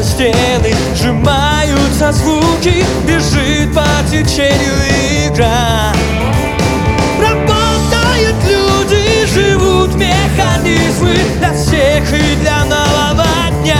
стены, сжимаются звуки, бежит по течению игра. Работают люди, живут механизмы для всех и для нового дня.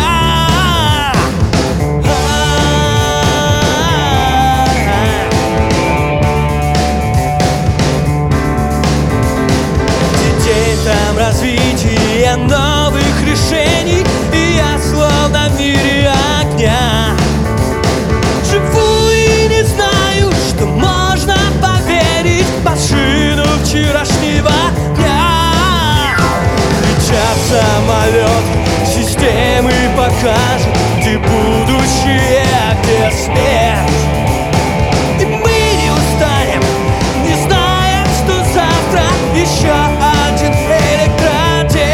Детей там развитие новых решений, и я словно в мире огня. Живу и не знаю, что можно поверить в машину вчерашнего дня. Летят самолеты, системы покажут, где будущее, где смерть. И мы не устанем, не знаем, что завтра еще один электродень.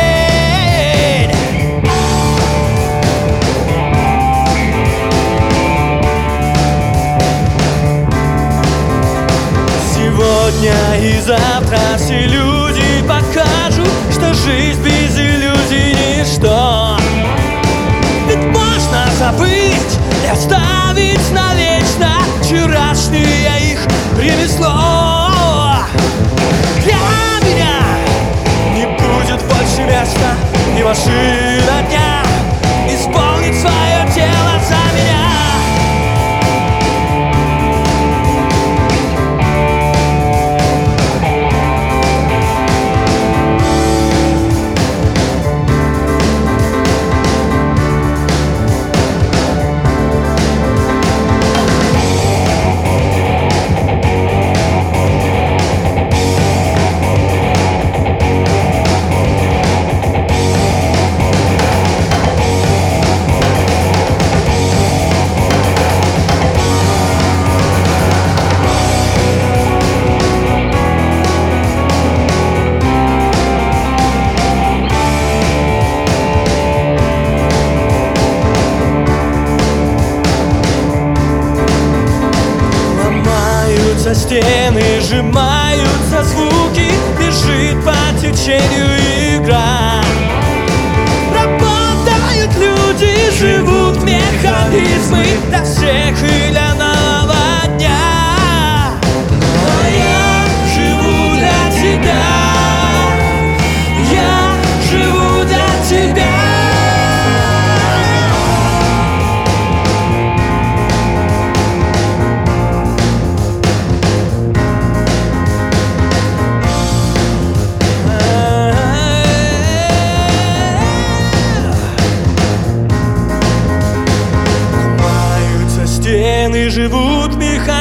Сегодня и завтра все люди покажут, что жизнь без иллюзий ничто. Ведь можно забыть и оставить навечно вчерашнее их ремесло. Для меня не будет больше места, и машина дня исполнит свое дело за меня. Стены, сжимаются звуки, бежит по течению игра. Работают люди, живут механизмы для всех и для нового дня. А я живу для тебя, я живу для тебя. Стены, живут механизмы